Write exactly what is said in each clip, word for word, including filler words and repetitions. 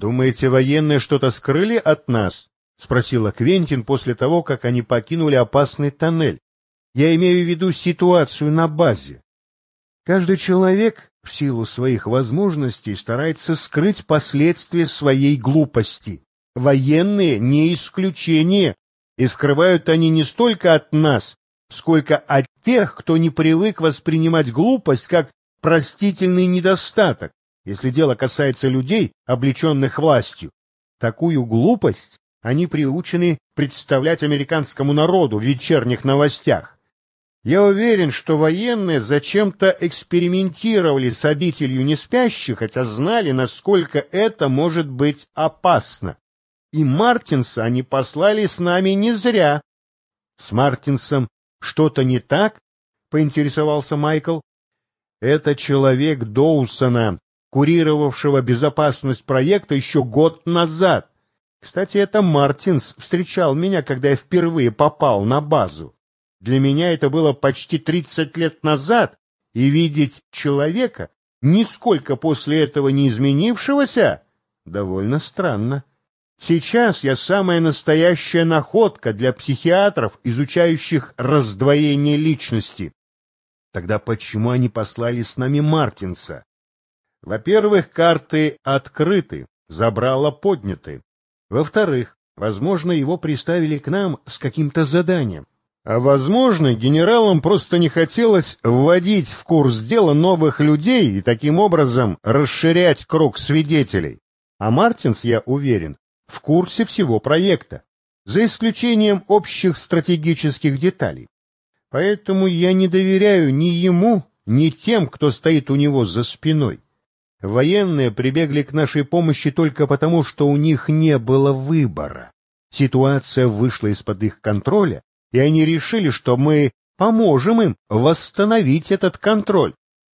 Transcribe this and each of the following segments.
«Думаете, военные что-то скрыли от нас?» — спросила Квентин после того, как они покинули опасный тоннель. «Я имею в виду ситуацию на базе. Каждый человек в силу своих возможностей старается скрыть последствия своей глупости. Военные не исключение, и скрывают они не столько от нас, сколько от тех, кто не привык воспринимать глупость как простительный недостаток, если дело касается людей, облеченных властью. Такую глупость они приучены представлять американскому народу в вечерних новостях. Я уверен, что военные зачем-то экспериментировали с обителью неспящих, хотя знали, насколько это может быть опасно. И Мартинса они послали с нами не зря. — С Мартинсом что-то не так? — поинтересовался Майкл. — Это человек Доусона, курировавшего безопасность проекта еще год назад. Кстати, это Мартинс встречал меня, когда я впервые попал на базу. Для меня это было почти тридцать лет назад, и видеть человека, нисколько после этого не изменившегося, довольно странно. Сейчас я самая настоящая находка для психиатров, изучающих раздвоение личности. Тогда почему они послали с нами Мартинса? Во-первых, карты открыты, забрала подняты. Во-вторых, возможно, его приставили к нам с каким-то заданием. А возможно, генералам просто не хотелось вводить в курс дела новых людей и таким образом расширять круг свидетелей. А Мартинс, я уверен, в курсе всего проекта, за исключением общих стратегических деталей. Поэтому я не доверяю ни ему, ни тем, кто стоит у него за спиной. Военные прибегли к нашей помощи только потому, что у них не было выбора. Ситуация вышла из-под их контроля, и они решили, что мы поможем им восстановить этот контроль.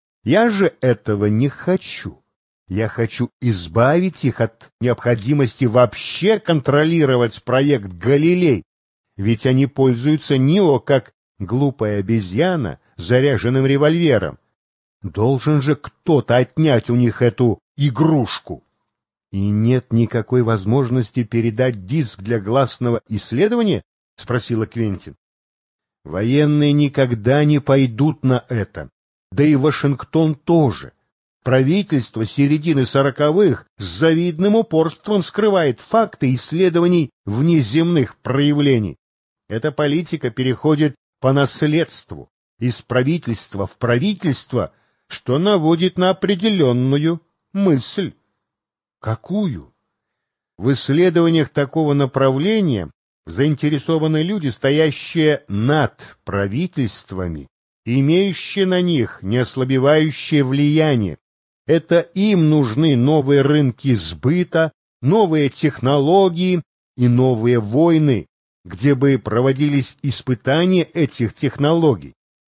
Я же этого не хочу. Я хочу избавить их от необходимости вообще контролировать проект «Галилей», ведь они пользуются НИО как глупая обезьяна заряженным револьвером. Должен же кто-то отнять у них эту игрушку. И нет никакой возможности передать диск для гласного исследования? — спросила Квентин. Военные никогда не пойдут на это, да и Вашингтон тоже. Правительство середины сороковых с завидным упорством скрывает факты исследований внеземных проявлений. Эта политика переходит по наследству из правительства в правительство, что наводит на определенную мысль. Какую? В исследованиях такого направления заинтересованы люди, стоящие над правительствами, имеющие на них неослабевающее влияние. Это им нужны новые рынки сбыта, новые технологии и новые войны, где бы проводились испытания этих технологий.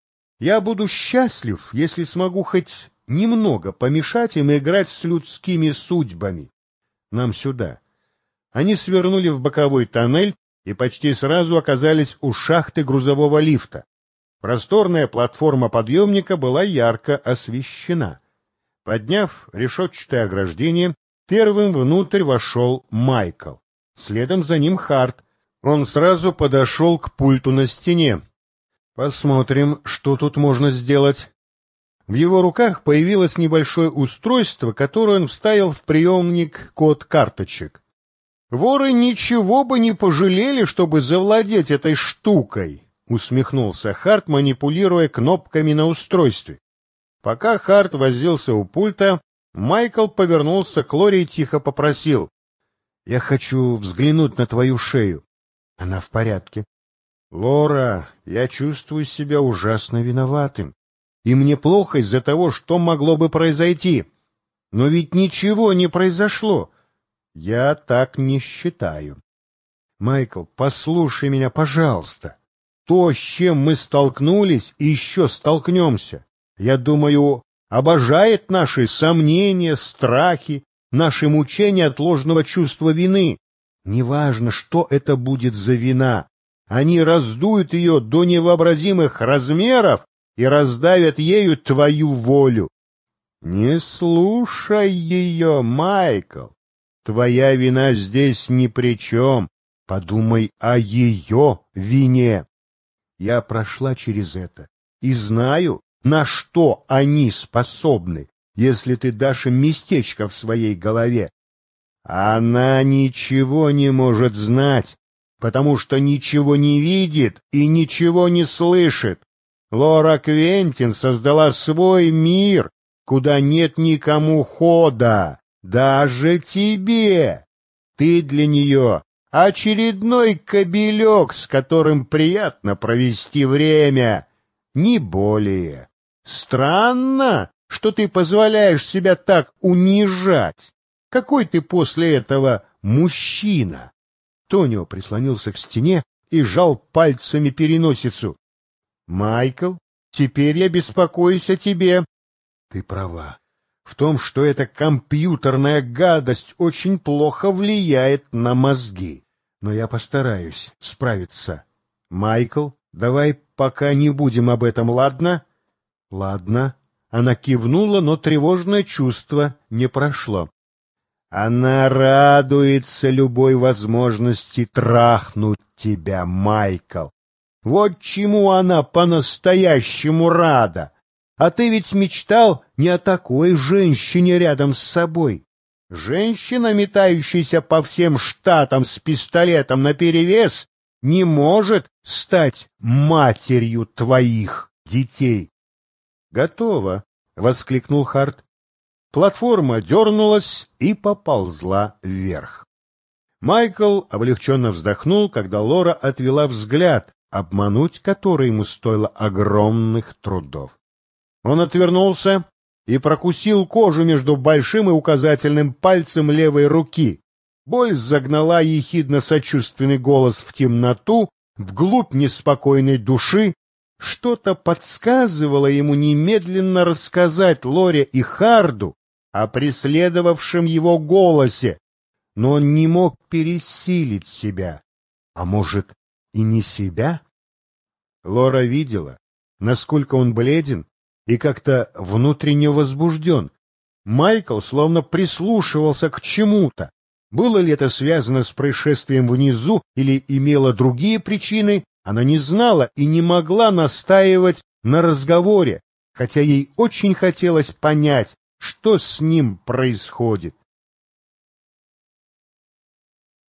Я буду счастлив, если смогу хоть немного помешать им играть с людскими судьбами. Нам сюда. Они свернули в боковой тоннель и почти сразу оказались у шахты грузового лифта. Просторная платформа подъемника была ярко освещена. Подняв решетчатое ограждение, первым внутрь вошел Майкл. Следом за ним Харт. Он сразу подошел к пульту на стене. Посмотрим, что тут можно сделать. В его руках появилось небольшое устройство, которое он вставил в приемник код карточек. «Воры ничего бы не пожалели, чтобы завладеть этой штукой», — усмехнулся Харт, манипулируя кнопками на устройстве. Пока Харт возился у пульта, Майкл повернулся к Лоре и тихо попросил: «Я хочу взглянуть на твою шею». «Она в порядке». «Лора, я чувствую себя ужасно виноватым, и мне плохо из-за того, что могло бы произойти. Но ведь ничего не произошло». «Я так не считаю». «Майкл, послушай меня, пожалуйста. То, с чем мы столкнулись и еще столкнемся, я думаю, обожает наши сомнения, страхи, наши мучения от ложного чувства вины. Неважно, что это будет за вина. Они раздуют ее до невообразимых размеров и раздавят ею твою волю». «Не слушай ее, Майкл. твоя вина здесь ни при чем. Подумай о ее вине. Я прошла через это и знаю, на что они способны, если ты дашь им местечко в своей голове. Она ничего не может знать, потому что ничего не видит и ничего не слышит. Лора Квентин создала свой мир, куда нет никому хода, даже тебе. Ты для нее очередной кобелек, с которым приятно провести время, не более. Странно, что ты позволяешь себя так унижать. Какой ты после этого мужчина? Тонио прислонился к стене и сжал пальцами переносицу. Майкл, теперь я беспокоюсь о тебе. Ты права в том, что эта компьютерная гадость очень плохо влияет на мозги. Но я постараюсь справиться. Майкл, давай пока не будем об этом, ладно? Ладно. Она кивнула, но тревожное чувство не прошло. Она радуется любой возможности трахнуть тебя, Майкл. Вот чему она по-настоящему рада. А ты ведь мечтал не о такой женщине рядом с собой. Женщина, метающаяся по всем штатам с пистолетом наперевес, не может стать матерью твоих детей. «Готово!» — воскликнул Харт. Платформа дернулась и поползла вверх. Майкл облегченно вздохнул, когда Лора отвела взгляд, обмануть который ему стоило огромных трудов. Он отвернулся и прокусил кожу между большим и указательным пальцем левой руки. Боль загнала ехидно-сочувственный голос в темноту, вглубь неспокойной души. Что-то подсказывало ему немедленно рассказать Лоре и Харду о преследовавшем его голосе, но он не мог пересилить себя. А может, и не себя? Лора видела, насколько он бледен и как-то внутренне возбужден. Майкл словно прислушивался к чему-то. Было ли это связано с происшествием внизу или имело другие причины, она не знала и не могла настаивать на разговоре, хотя ей очень хотелось понять, что с ним происходит.